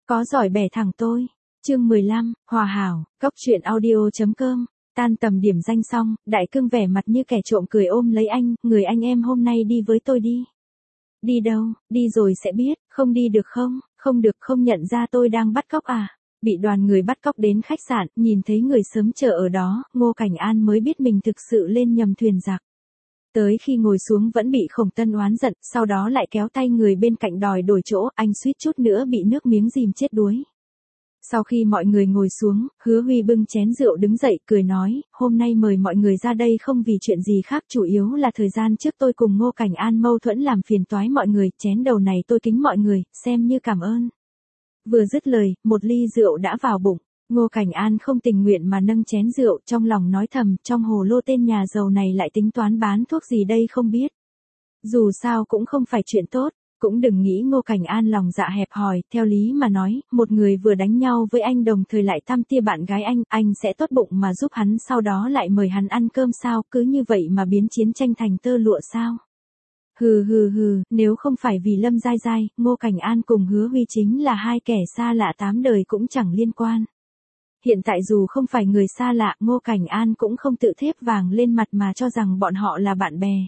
Có giỏi bẻ thẳng tôi. Chương 15, Hòa hảo, Cốc truyện audio.com. Tan tầm điểm danh xong, Đại Cương vẻ mặt như kẻ trộm cười ôm lấy anh, người anh em hôm nay đi với tôi đi. Đi đâu, đi rồi sẽ biết, không đi được không, không được không nhận ra tôi đang bắt cóc à. Bị đoàn người bắt cóc đến khách sạn, nhìn thấy người sớm chờ ở đó, Ngô Cảnh An mới biết mình thực sự lên nhầm thuyền giặc. Tới khi ngồi xuống vẫn bị Khổng Tân oán giận, sau đó lại kéo tay người bên cạnh đòi đổi chỗ, anh suýt chút nữa bị nước miếng dìm chết đuối. Sau khi mọi người ngồi xuống, Hứa Huy bưng chén rượu đứng dậy cười nói, hôm nay mời mọi người ra đây không vì chuyện gì khác, chủ yếu là thời gian trước tôi cùng Ngô Cảnh An mâu thuẫn làm phiền toái mọi người, chén đầu này tôi kính mọi người, xem như cảm ơn. Vừa dứt lời, một ly rượu đã vào bụng. Ngô Cảnh An không tình nguyện mà nâng chén rượu, trong lòng nói thầm, trong hồ lô tên nhà giàu này lại tính toán bán thuốc gì đây không biết. Dù sao cũng không phải chuyện tốt, cũng đừng nghĩ Ngô Cảnh An lòng dạ hẹp hòi, theo lý mà nói, một người vừa đánh nhau với anh đồng thời lại thăm tia bạn gái anh sẽ tốt bụng mà giúp hắn, sau đó lại mời hắn ăn cơm sao, cứ như vậy mà biến chiến tranh thành tơ lụa sao. Hừ, nếu không phải vì Lâm Giai Giai, Ngô Cảnh An cùng Hứa Huy chính là hai kẻ xa lạ tám đời cũng chẳng liên quan. Hiện tại dù không phải người xa lạ, Ngô Cảnh An cũng không tự thếp vàng lên mặt mà cho rằng bọn họ là bạn bè.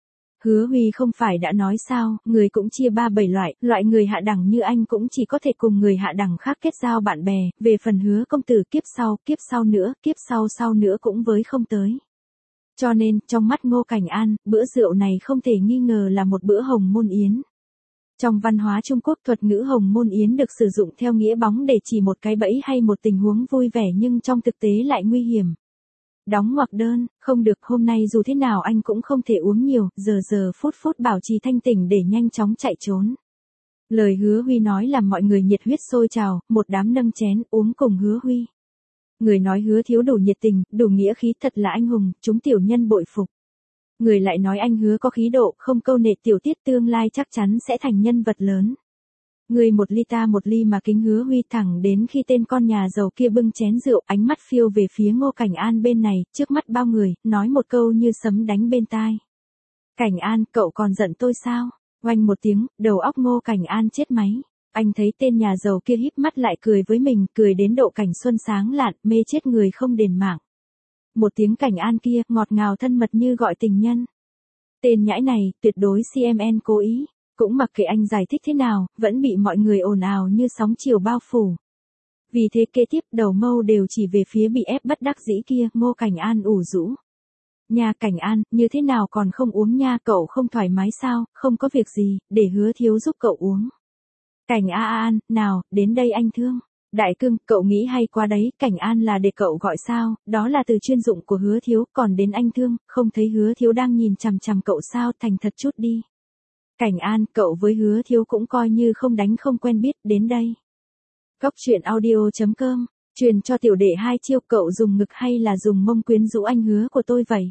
Hứa Huy không phải đã nói sao, người cũng chia 3-7 loại người hạ đẳng như anh cũng chỉ có thể cùng người hạ đẳng khác kết giao bạn bè, về phần Hứa công tử kiếp sau nữa, kiếp sau nữa cũng với không tới. Cho nên, trong mắt Ngô Cảnh An, bữa rượu này không thể nghi ngờ là một bữa hồng môn yến. Trong văn hóa Trung Quốc, thuật ngữ hồng môn yến được sử dụng theo nghĩa bóng để chỉ một cái bẫy hay một tình huống vui vẻ nhưng trong thực tế lại nguy hiểm. Đóng ngoặc đơn, không được, hôm nay dù thế nào anh cũng không thể uống nhiều, giờ phút bảo trì thanh tỉnh để nhanh chóng chạy trốn. Lời Hứa Huy nói làm mọi người nhiệt huyết sôi trào, một đám nâng chén uống cùng Hứa Huy. Người nói Hứa thiếu đủ nhiệt tình, đủ nghĩa khí, thật là anh hùng, chúng tiểu nhân bội phục. Người lại nói anh Hứa có khí độ, không câu nệ tiểu tiết, tương lai chắc chắn sẽ thành nhân vật lớn. Người một ly ta một ly mà kính Hứa Huy, thẳng đến khi tên con nhà giàu kia bưng chén rượu, ánh mắt phiêu về phía Ngô Cảnh An bên này, trước mắt bao người, nói một câu như sấm đánh bên tai. Cảnh An, cậu còn giận tôi sao? Oanh một tiếng, đầu óc Ngô Cảnh An chết máy. Anh thấy tên nhà giàu kia híp mắt lại cười với mình, cười đến độ cảnh xuân sáng lạn, mê chết người không đền mạng. Một tiếng Cảnh An kia, ngọt ngào thân mật như gọi tình nhân. Tên nhãi này, tuyệt đối CMN cố ý. Cũng mặc kệ anh giải thích thế nào, vẫn bị mọi người ồn ào như sóng chiều bao phủ. Vì thế kế tiếp đầu mâu đều chỉ về phía bị ép bất đắc dĩ kia, Ngô Cảnh An ủ rũ. Nha Cảnh An, như thế nào còn không uống nha, cậu không thoải mái sao, không có việc gì, để Hứa thiếu giúp cậu uống. Cảnh An, nào, đến đây anh Thương. Đại Cương, cậu nghĩ hay quá đấy, Cảnh An là để cậu gọi sao, đó là từ chuyên dụng của Hứa thiếu, còn đến anh Thương, không thấy Hứa thiếu đang nhìn chằm chằm cậu sao, thành thật chút đi. Cảnh An, cậu với Hứa thiếu cũng coi như không đánh không quen biết, đến đây. Cốc truyện audio.com, truyền cho tiểu đệ 2 chiêu, cậu dùng ngực hay là dùng mông quyến rũ anh Hứa của tôi vậy?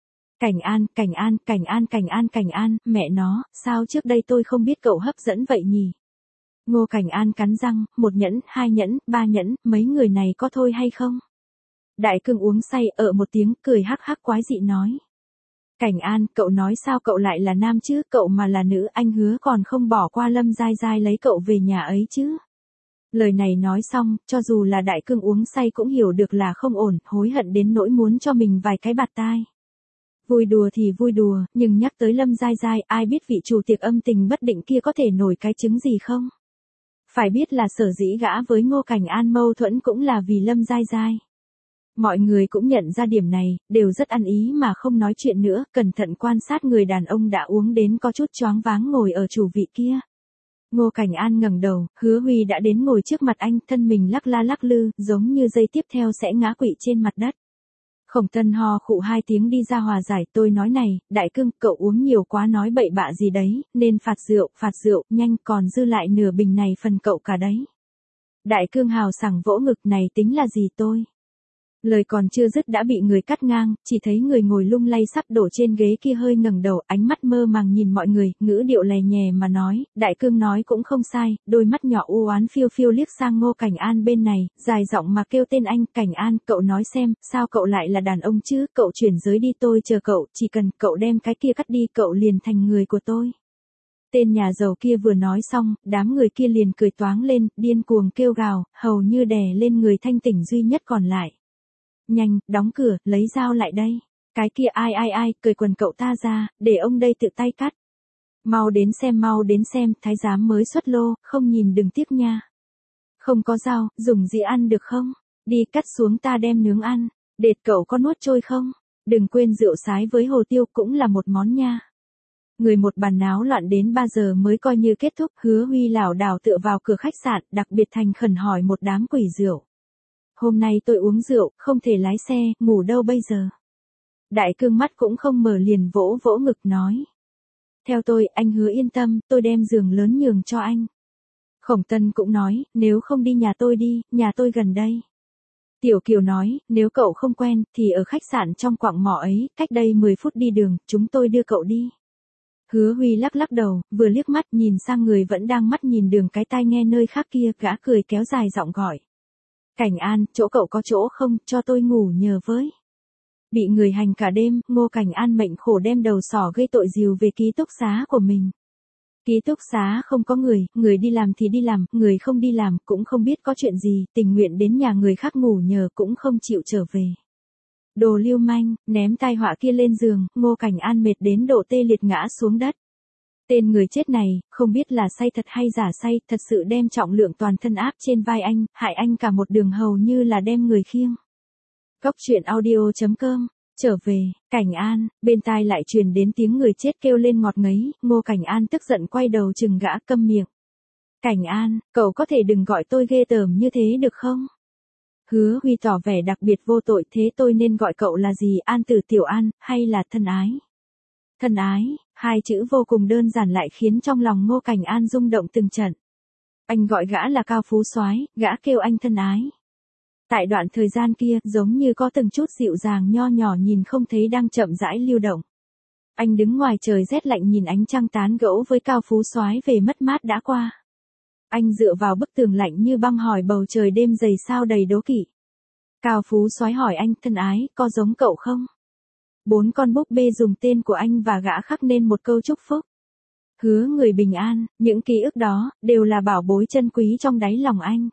Cảnh An, mẹ nó, sao trước đây tôi không biết cậu hấp dẫn vậy nhỉ? Ngô Cảnh An cắn răng, 1 nhẫn, 2 nhẫn, 3 nhẫn, mấy người này có thôi hay không? Đại Cương uống say một tiếng, cười hắc hắc quái dị nói. Cảnh An, cậu nói sao cậu lại là nam chứ, cậu mà là nữ, anh Hứa còn không bỏ qua Lâm Giai Giai lấy cậu về nhà ấy chứ. Lời này nói xong, cho dù là Đại Cương uống say cũng hiểu được là không ổn, hối hận đến nỗi muốn cho mình vài cái bạt tai. Vui đùa thì vui đùa, nhưng nhắc tới Lâm Giai Giai, ai biết vị chủ tiệc âm tình bất định kia có thể nổi cái trứng gì không? Phải biết là sở dĩ gã với Ngô Cảnh An mâu thuẫn cũng là vì Lâm Giai Giai. Mọi người cũng nhận ra điểm này, đều rất ăn ý mà không nói chuyện nữa, cẩn thận quan sát người đàn ông đã uống đến có chút choáng váng ngồi ở chủ vị kia. Ngô Cảnh An ngẩng đầu, Hứa Huy đã đến ngồi trước mặt anh, thân mình lắc la lắc lư, giống như giây tiếp theo sẽ ngã quỵ trên mặt đất. Khổng Tân ho khụ 2 tiếng đi ra hòa giải, tôi nói này, Đại Cương, cậu uống nhiều quá nói bậy bạ gì đấy, nên phạt rượu, nhanh, còn dư lại nửa bình này phần cậu cả đấy. Đại Cương hào sảng vỗ ngực, này tính là gì tôi? Lời còn chưa dứt đã bị người cắt ngang, chỉ thấy người ngồi lung lay sắp đổ trên ghế kia hơi ngẩng đầu, ánh mắt mơ màng nhìn mọi người, ngữ điệu lè nhè mà nói, Đại Cương nói cũng không sai, đôi mắt nhỏ u oán phiêu phiêu liếc sang Ngô Cảnh An bên này, dài giọng mà kêu tên anh, Cảnh An, cậu nói xem, sao cậu lại là đàn ông chứ, cậu chuyển giới đi, tôi chờ cậu, chỉ cần cậu đem cái kia cắt đi, cậu liền thành người của tôi. Tên nhà giàu kia vừa nói xong, đám người kia liền cười toáng lên, điên cuồng kêu gào, hầu như đè lên người thanh tỉnh duy nhất còn lại. Nhanh, đóng cửa, lấy dao lại đây. Cái kia ai, cởi quần cậu ta ra, để ông đây tự tay cắt. Mau đến xem, thái giám mới xuất lô, không nhìn đừng tiếc nha. Không có dao, dùng gì ăn được không? Đi cắt xuống ta đem nướng ăn. Đệt cậu có nuốt trôi không? Đừng quên rượu sái với hồ tiêu cũng là một món nha. Người một bàn náo loạn đến 3 giờ mới coi như kết thúc. Hứa Huy lảo đảo tựa vào cửa khách sạn, đặc biệt thành khẩn hỏi một đám quỷ rượu. Hôm nay tôi uống rượu, không thể lái xe, ngủ đâu bây giờ? Đại cương mắt cũng không mở liền vỗ vỗ ngực nói. Theo tôi, anh Hứa yên tâm, tôi đem giường lớn nhường cho anh. Khổng Tân cũng nói, nếu không đi nhà tôi đi, nhà tôi gần đây. Tiểu Kiều nói, nếu cậu không quen, thì ở khách sạn trong quặng mỏ ấy, cách đây 10 phút đi đường, chúng tôi đưa cậu đi. Hứa Huy lắc lắc đầu, vừa liếc mắt nhìn sang người vẫn đang mắt nhìn đường cái tai nghe nơi khác kia, gã cười kéo dài giọng gọi. Cảnh An, chỗ cậu có chỗ không, cho tôi ngủ nhờ với. Bị người hành cả đêm, Ngô Cảnh An mệnh khổ đem đầu sỏ gây tội dìu về ký túc xá của mình. Ký túc xá không có người đi làm thì đi làm, người không đi làm cũng không biết có chuyện gì, tình nguyện đến nhà người khác ngủ nhờ cũng không chịu trở về. Đồ lưu manh, ném tai họa kia lên giường, Ngô Cảnh An mệt đến độ tê liệt ngã xuống đất. Tên người chết này, không biết là say thật hay giả say, thật sự đem trọng lượng toàn thân áp trên vai anh, hại anh cả một đường hầu như là đem người khiêng. Cốc truyện audio.com. Trở về, Cảnh An, bên tai lại truyền đến tiếng người chết kêu lên ngọt ngấy, Ngô Cảnh An tức giận quay đầu chừng gã câm miệng. Cảnh An, cậu có thể đừng gọi tôi ghê tởm như thế được không? Hứa Huy tỏ vẻ đặc biệt vô tội, thế tôi nên gọi cậu là gì, An Tử Tiểu An, hay là thân ái? Thân ái, hai chữ vô cùng đơn giản lại khiến trong lòng Ngô Cảnh An rung động từng trận. Anh gọi gã là Cao Phú Soái, gã kêu anh thân ái. Tại đoạn thời gian kia, giống như có từng chút dịu dàng nho nhỏ nhìn không thấy đang chậm rãi lưu động. Anh đứng ngoài trời rét lạnh nhìn ánh trăng tán gẫu với Cao Phú Soái về mất mát đã qua. Anh dựa vào bức tường lạnh như băng hỏi bầu trời đêm dày sao đầy đố kỵ. Cao Phú Soái hỏi anh, thân ái, có giống cậu không? 4 con búp bê dùng tên của anh và gã khắc nên một câu chúc phúc. Hứa người bình an, những ký ức đó, đều là bảo bối chân quý trong đáy lòng anh.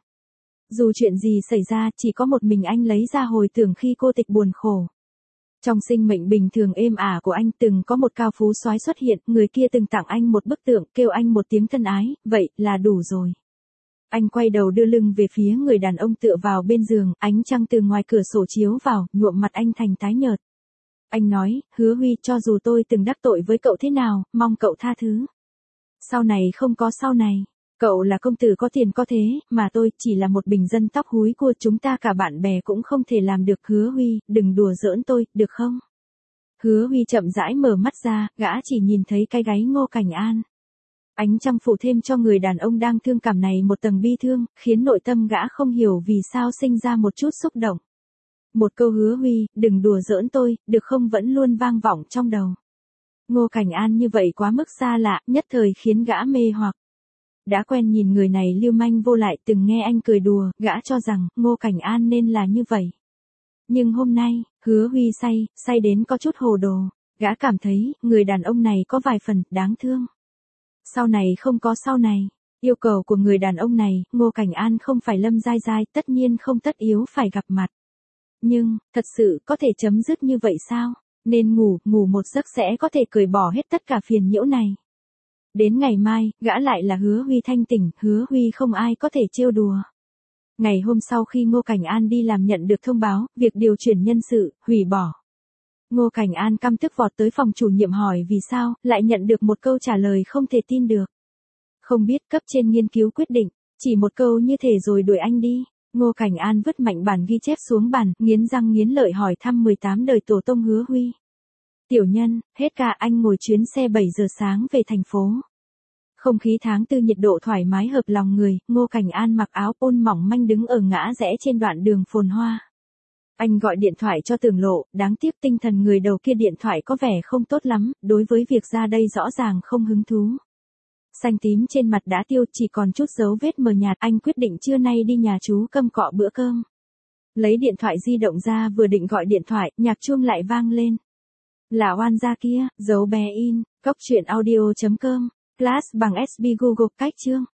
Dù chuyện gì xảy ra, chỉ có một mình anh lấy ra hồi tưởng khi cô tịch buồn khổ. Trong sinh mệnh bình thường êm ả của anh từng có một Cao Phú Soái xuất hiện, người kia từng tặng anh một bức tượng, kêu anh một tiếng thân ái, vậy là đủ rồi. Anh quay đầu đưa lưng về phía người đàn ông tựa vào bên giường, ánh trăng từ ngoài cửa sổ chiếu vào, nhuộm mặt anh thành tái nhợt. Anh nói, Hứa Huy, cho dù tôi từng đắc tội với cậu thế nào, mong cậu tha thứ. Sau này không có sau này. Cậu là công tử có tiền có thế, mà tôi chỉ là một bình dân tóc húi cua, chúng ta cả bạn bè cũng không thể làm được. Hứa Huy, đừng đùa giỡn tôi, được không? Hứa Huy chậm rãi mở mắt ra, gã chỉ nhìn thấy cái gáy Ngô Cảnh An. Ánh trăng phủ thêm cho người đàn ông đang thương cảm này một tầng bi thương, khiến nội tâm gã không hiểu vì sao sinh ra một chút xúc động. Một câu Hứa Huy, đừng đùa giỡn tôi, được không vẫn luôn vang vọng trong đầu. Ngô Cảnh An như vậy quá mức xa lạ, nhất thời khiến gã mê hoặc. Đã quen nhìn người này lưu manh vô lại, từng nghe anh cười đùa, gã cho rằng, Ngô Cảnh An nên là như vậy. Nhưng hôm nay, Hứa Huy say đến có chút hồ đồ, gã cảm thấy, người đàn ông này có vài phần, đáng thương. Sau này không có sau này, yêu cầu của người đàn ông này, Ngô Cảnh An không phải Lâm Giai Giai, tất nhiên không tất yếu phải gặp mặt. Nhưng, thật sự có thể chấm dứt như vậy sao? Nên ngủ một giấc sẽ có thể cởi bỏ hết tất cả phiền nhiễu này. Đến ngày mai, gã lại là Hứa Huy thanh tỉnh, Hứa Huy không ai có thể trêu đùa. Ngày hôm sau khi Ngô Cảnh An đi làm nhận được thông báo, việc điều chuyển nhân sự, hủy bỏ. Ngô Cảnh An căm tức vọt tới phòng chủ nhiệm hỏi vì sao, lại nhận được một câu trả lời không thể tin được. Không biết cấp trên nghiên cứu quyết định, chỉ một câu như thể rồi đuổi anh đi. Ngô Cảnh An vứt mạnh bản ghi chép xuống bàn, nghiến răng nghiến lợi hỏi thăm 18 đời tổ tông Hứa Huy. Tiểu nhân, hết ca anh ngồi chuyến xe 7 giờ sáng về thành phố. Không khí tháng 4 nhiệt độ thoải mái hợp lòng người, Ngô Cảnh An mặc áo pôn mỏng manh đứng ở ngã rẽ trên đoạn đường phồn hoa. Anh gọi điện thoại cho Tưởng Lộ, đáng tiếc tinh thần người đầu kia điện thoại có vẻ không tốt lắm, đối với việc ra đây rõ ràng không hứng thú. Xanh tím trên mặt đã tiêu, chỉ còn chút dấu vết mờ nhạt, anh quyết định trưa nay đi nhà chú Câm cọ bữa cơm. Lấy điện thoại di động ra vừa định gọi điện thoại, nhạc chuông lại vang lên. Là oan gia kia, dấu bé in, cốc truyện audio.com. Plus bằng SB Google cách chương.